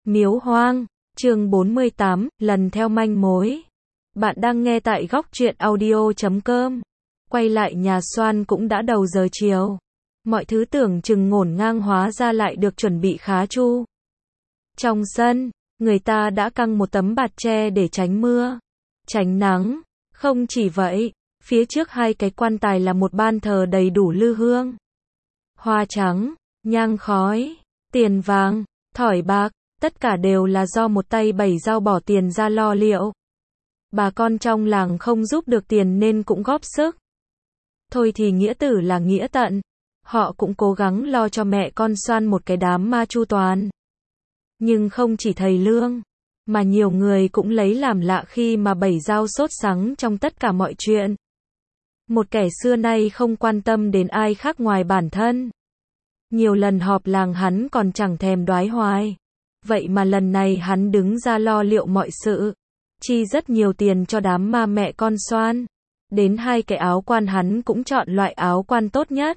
Miếu hoang, chương 48, lần theo manh mối. Bạn đang nghe tại góc truyện audio.com. Quay lại nhà Soan cũng đã đầu giờ chiều. Mọi thứ tưởng chừng ngổn ngang hóa ra lại được chuẩn bị khá chu. Trong sân, người ta đã căng một tấm bạt tre để tránh mưa, tránh nắng. Không chỉ vậy, phía trước hai cái quan tài là một ban thờ đầy đủ lư hương, hoa trắng, nhang khói, tiền vàng, thỏi bạc. Tất cả đều là do một tay Bảy Dao bỏ tiền ra lo liệu. Bà con trong làng không giúp được tiền nên cũng góp sức. Thôi thì nghĩa tử là nghĩa tận. Họ cũng cố gắng lo cho mẹ con Soan một cái đám ma chu toàn. Nhưng không chỉ thầy Lương, mà nhiều người cũng lấy làm lạ khi mà Bảy Dao sốt sắng trong tất cả mọi chuyện. Một kẻ xưa nay không quan tâm đến ai khác ngoài bản thân. Nhiều lần họp làng hắn còn chẳng thèm đoái hoài. Vậy mà lần này hắn đứng ra lo liệu mọi sự, chi rất nhiều tiền cho đám ma mẹ con Soan. Đến hai cái áo quan hắn cũng chọn loại áo quan tốt nhất.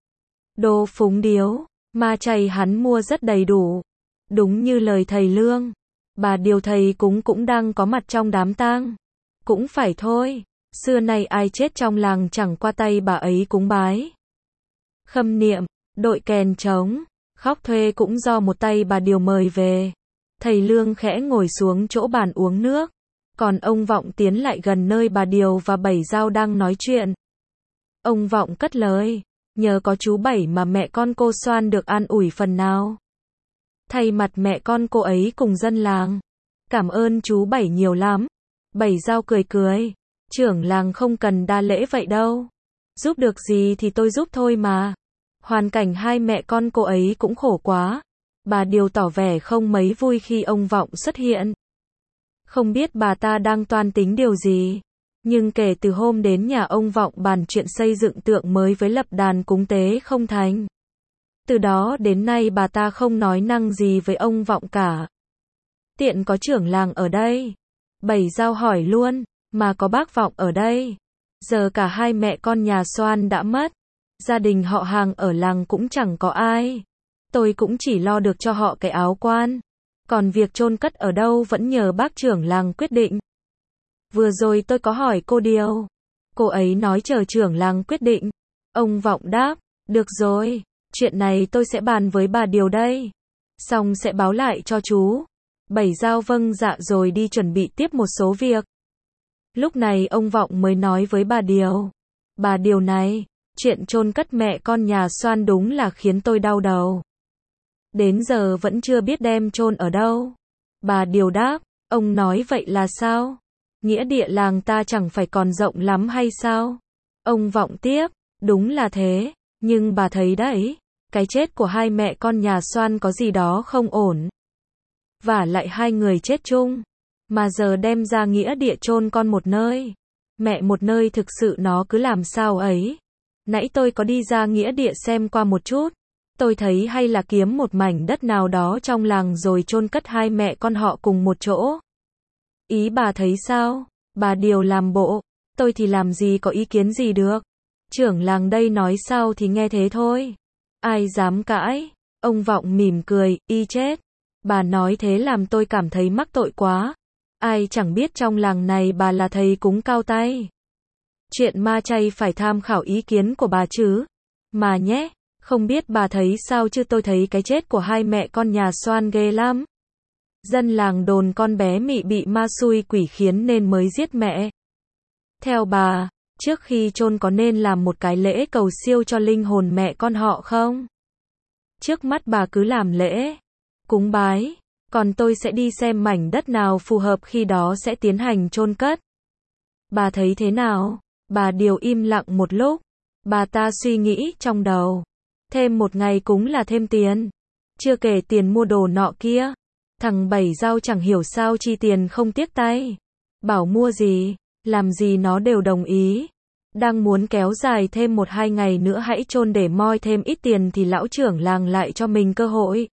Đồ phúng điếu, ma chay hắn mua rất đầy đủ. Đúng như lời thầy Lương, bà điều thầy cúng cũng đang có mặt trong đám tang. Cũng phải thôi, xưa nay ai chết trong làng chẳng qua tay bà ấy cúng bái. Khâm niệm, đội kèn trống, khóc thuê cũng do một tay bà điều mời về. Thầy Lương khẽ ngồi xuống chỗ bàn uống nước, còn ông Vọng tiến lại gần nơi bà Điều và Bảy Dao đang nói chuyện. Ông Vọng cất lời, nhờ có chú Bảy mà mẹ con cô Soan được an ủi phần nào. Thay mặt mẹ con cô ấy cùng dân làng, cảm ơn chú Bảy nhiều lắm. Bảy Dao cười cười, trưởng làng không cần đa lễ vậy đâu. Giúp được gì thì tôi giúp thôi mà. Hoàn cảnh hai mẹ con cô ấy cũng khổ quá. Bà Điều tỏ vẻ không mấy vui khi ông Vọng xuất hiện. Không biết bà ta đang toan tính điều gì. Nhưng kể từ hôm đến nhà ông Vọng bàn chuyện xây dựng tượng mới với lập đàn cúng tế không thành. Từ đó đến nay bà ta không nói năng gì với ông Vọng cả. Tiện có trưởng làng ở đây. Bảy Dao hỏi luôn, mà có bác Vọng ở đây. Giờ cả hai mẹ con nhà Soan đã mất. Gia đình họ hàng ở làng cũng chẳng có ai. Tôi cũng chỉ lo được cho họ cái áo quan. Còn việc chôn cất ở đâu vẫn nhờ bác trưởng làng quyết định. Vừa rồi tôi có hỏi cô Điều. Cô ấy nói chờ trưởng làng quyết định. Ông Vọng đáp, được rồi, chuyện này tôi sẽ bàn với bà Điều đây. Xong sẽ báo lại cho chú. Bảy Dao vâng dạ rồi đi chuẩn bị tiếp một số việc. Lúc này ông Vọng mới nói với bà Điều. Bà Điều này, chuyện chôn cất mẹ con nhà Soan đúng là khiến tôi đau đầu. Đến giờ vẫn chưa biết đem chôn ở đâu. Bà Điều đáp, ông nói vậy là sao? Nghĩa địa làng ta chẳng phải còn rộng lắm hay sao? Ông Vọng tiếp, đúng là thế, nhưng bà thấy đấy, cái chết của hai mẹ con nhà Soan có gì đó không ổn. Vả lại hai người chết chung, mà giờ đem ra nghĩa địa chôn con một nơi, mẹ một nơi, thực sự nó cứ làm sao ấy. Nãy tôi có đi ra nghĩa địa xem qua một chút. Tôi thấy hay là kiếm một mảnh đất nào đó trong làng rồi chôn cất hai mẹ con họ cùng một chỗ. Ý bà thấy sao? Bà Điều làm bộ. Tôi thì làm gì có ý kiến gì được. Trưởng làng đây nói sao thì nghe thế thôi. Ai dám cãi? Ông Vọng mỉm cười, y chết. Bà nói thế làm tôi cảm thấy mắc tội quá. Ai chẳng biết trong làng này bà là thầy cúng cao tay. Chuyện ma chay phải tham khảo ý kiến của bà chứ. Mà nhé, không biết bà thấy sao chứ tôi thấy cái chết của hai mẹ con nhà Soan ghê lắm. Dân làng đồn con bé Mị bị ma xui quỷ khiến nên mới giết mẹ. Theo bà, trước khi chôn có nên làm một cái lễ cầu siêu cho linh hồn mẹ con họ không? Trước mắt bà cứ làm lễ, cúng bái, còn tôi sẽ đi xem mảnh đất nào phù hợp khi đó sẽ tiến hành chôn cất. Bà thấy thế nào? Bà Điều im lặng một lúc. Bà ta suy nghĩ trong đầu. Thêm một ngày cúng là thêm tiền. Chưa kể tiền mua đồ nọ kia. Thằng Bảy Dao chẳng hiểu sao chi tiền không tiếc tay. Bảo mua gì, làm gì nó đều đồng ý. Đang muốn kéo dài thêm 1-2 ngày nữa hãy chôn để moi thêm ít tiền thì lão trưởng làng lại cho mình cơ hội.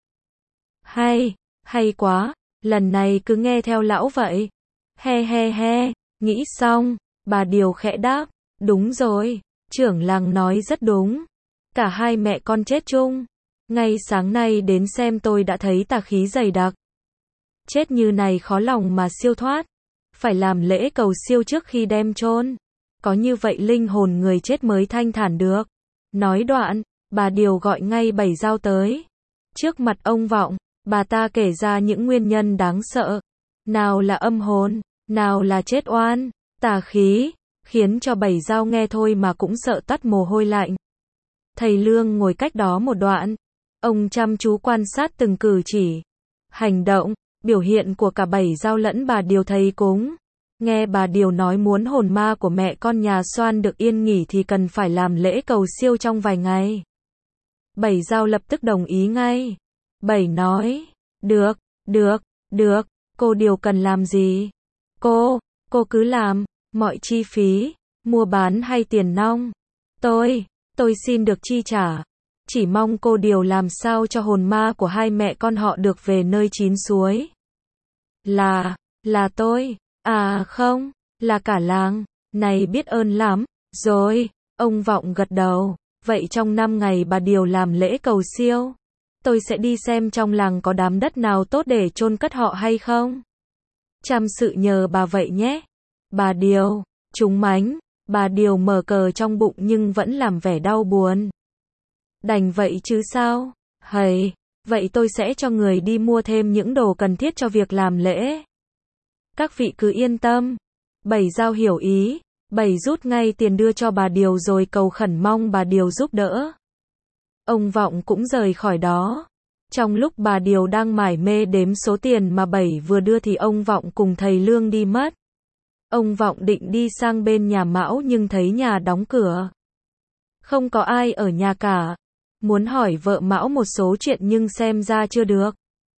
Hay quá, lần này cứ nghe theo lão vậy. He, nghĩ xong, bà Điều khẽ đáp, đúng rồi, trưởng làng nói rất đúng. Cả hai mẹ con chết chung. Ngay sáng nay đến xem tôi đã thấy tà khí dày đặc. Chết như này khó lòng mà siêu thoát. Phải làm lễ cầu siêu trước khi đem chôn. Có như vậy linh hồn người chết mới thanh thản được. Nói đoạn, bà Điều gọi ngay Bảy Dao tới. Trước mặt ông Vọng, bà ta kể ra những nguyên nhân đáng sợ. Nào là âm hồn, nào là chết oan, tà khí, khiến cho Bảy Dao nghe thôi mà cũng sợ toát mồ hôi lạnh. Thầy Lương ngồi cách đó một đoạn. Ông chăm chú quan sát từng cử chỉ, hành động, biểu hiện của cả Bảy Dao lẫn bà Điều thầy cúng. Nghe bà Điều nói muốn hồn ma của mẹ con nhà Xoan được yên nghỉ thì cần phải làm lễ cầu siêu trong vài ngày. Bảy Dao lập tức đồng ý ngay. Bảy nói, được, được, cô Điều cần làm gì? Cô cứ làm, mọi chi phí, mua bán hay tiền nong. Tôi xin được chi trả. Chỉ mong cô Điều làm sao cho hồn ma của hai mẹ con họ được về nơi chín suối. Là tôi, à không, là cả làng, này biết ơn lắm, rồi, ông Vọng gật đầu, vậy trong 5 ngày bà Điều làm lễ cầu siêu, tôi sẽ đi xem trong làng có đám đất nào tốt để chôn cất họ hay không. Chăm sự nhờ bà vậy nhé. Bà Điều, trúng mánh, bà Điều mở cờ trong bụng nhưng vẫn làm vẻ đau buồn. Đành vậy chứ sao, hầy, vậy tôi sẽ cho người đi mua thêm những đồ cần thiết cho việc làm lễ. Các vị cứ yên tâm. Bảy Dao hiểu ý, Bảy rút ngay tiền đưa cho bà Điều rồi cầu khẩn mong bà Điều giúp đỡ. Ông Vọng cũng rời khỏi đó. Trong lúc bà Điều đang mải mê đếm số tiền mà Bảy vừa đưa thì ông Vọng cùng thầy Lương đi mất. Ông Vọng định đi sang bên nhà Mão nhưng thấy nhà đóng cửa. Không có ai ở nhà cả. Muốn hỏi vợ Mão một số chuyện nhưng xem ra chưa được.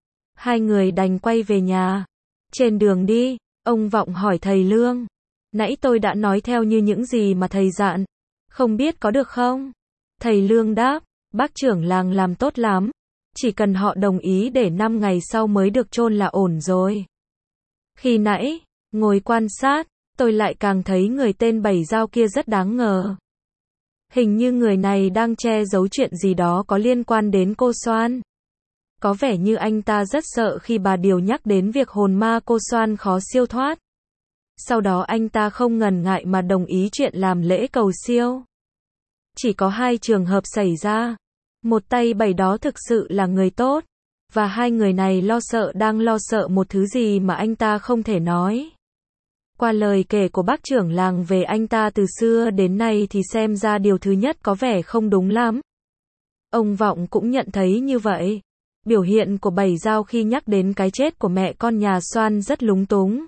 Hai người đành quay về nhà. Trên đường đi, ông Vọng hỏi thầy Lương. Nãy tôi đã nói theo như những gì mà thầy dặn. Không biết có được không? Thầy Lương đáp, bác trưởng làng làm tốt lắm. Chỉ cần họ đồng ý để 5 ngày sau mới được chôn là ổn rồi. Khi nãy, ngồi quan sát, tôi lại càng thấy người tên Bảy Dao kia rất đáng ngờ. Hình như người này đang che giấu chuyện gì đó có liên quan đến cô Xoan. Có vẻ như anh ta rất sợ khi bà Điều nhắc đến việc hồn ma cô Xoan khó siêu thoát. Sau đó anh ta không ngần ngại mà đồng ý chuyện làm lễ cầu siêu. Chỉ có 2 trường hợp xảy ra. Một tay Bảy đó thực sự là người tốt. Và 2 người này đang lo sợ một thứ gì mà anh ta không thể nói. Qua lời kể của bác trưởng làng về anh ta từ xưa đến nay thì xem ra điều thứ nhất có vẻ không đúng lắm. Ông Vọng cũng nhận thấy như vậy. Biểu hiện của Bảy Dao khi nhắc đến cái chết của mẹ con nhà Xoan rất lúng túng.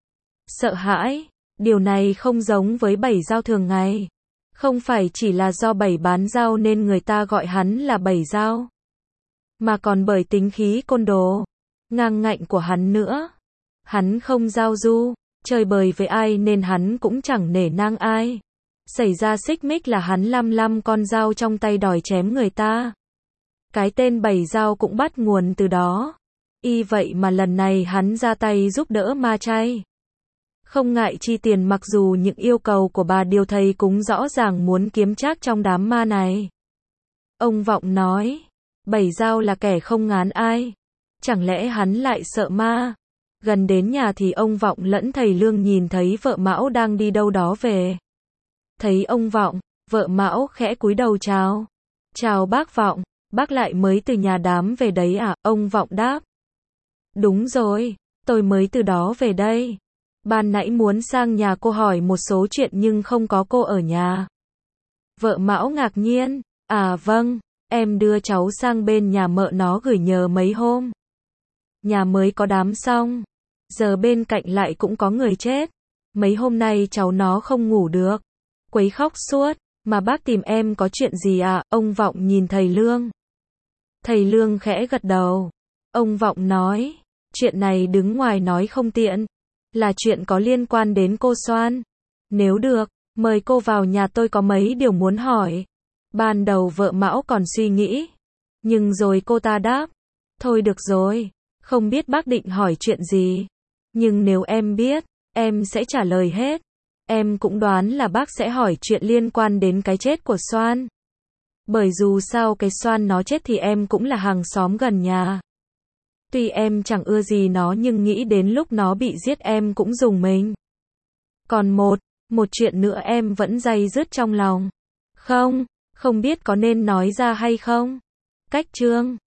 Sợ hãi, điều này không giống với Bảy Dao thường ngày. Không phải chỉ là do Bảy bán dao nên người ta gọi hắn là Bảy Dao. Mà còn bởi tính khí côn đồ, ngang ngạnh của hắn nữa. Hắn không giao du, chơi bời với ai nên hắn cũng chẳng nể nang ai. Xảy ra xích mích là hắn lăm con dao trong tay đòi chém người ta. Cái tên Bảy Dao cũng bắt nguồn từ đó. Y vậy mà lần này hắn ra tay giúp đỡ ma chay. Không ngại chi tiền mặc dù những yêu cầu của bà Điều thầy cúng rõ ràng muốn kiếm trác trong đám ma này. Ông Vọng nói, Bảy Dao là kẻ không ngán ai. Chẳng lẽ hắn lại sợ ma? Gần đến nhà thì ông Vọng lẫn thầy Lương nhìn thấy vợ Mão đang đi đâu đó về. Thấy ông Vọng, vợ Mão khẽ cúi đầu chào. Chào bác Vọng, bác lại mới từ nhà đám về đấy à? Ông Vọng đáp. Đúng rồi, tôi mới từ đó về đây. Ban nãy muốn sang nhà cô hỏi một số chuyện nhưng không có cô ở nhà. Vợ Mão ngạc nhiên, à vâng, em đưa cháu sang bên nhà mợ nó gửi nhờ mấy hôm. Nhà mới có đám xong, giờ bên cạnh lại cũng có người chết. Mấy hôm nay cháu nó không ngủ được, quấy khóc suốt, mà bác tìm em có chuyện gì à? Ông Vọng nhìn thầy Lương. Thầy Lương khẽ gật đầu. Ông Vọng nói, chuyện này đứng ngoài nói không tiện. Là chuyện có liên quan đến cô Xoan. Nếu được, mời cô vào nhà tôi có mấy điều muốn hỏi. Ban đầu vợ Mão còn suy nghĩ. Nhưng rồi cô ta đáp. Thôi được rồi, không biết bác định hỏi chuyện gì. Nhưng nếu em biết, em sẽ trả lời hết. Em cũng đoán là bác sẽ hỏi chuyện liên quan đến cái chết của Xoan. Bởi dù sao cái Xoan nó chết thì em cũng là hàng xóm gần nhà. Tuy em chẳng ưa gì nó nhưng nghĩ đến lúc nó bị giết em cũng rùng mình. Còn một chuyện nữa em vẫn day dứt trong lòng. Không biết có nên nói ra hay không? Cách chương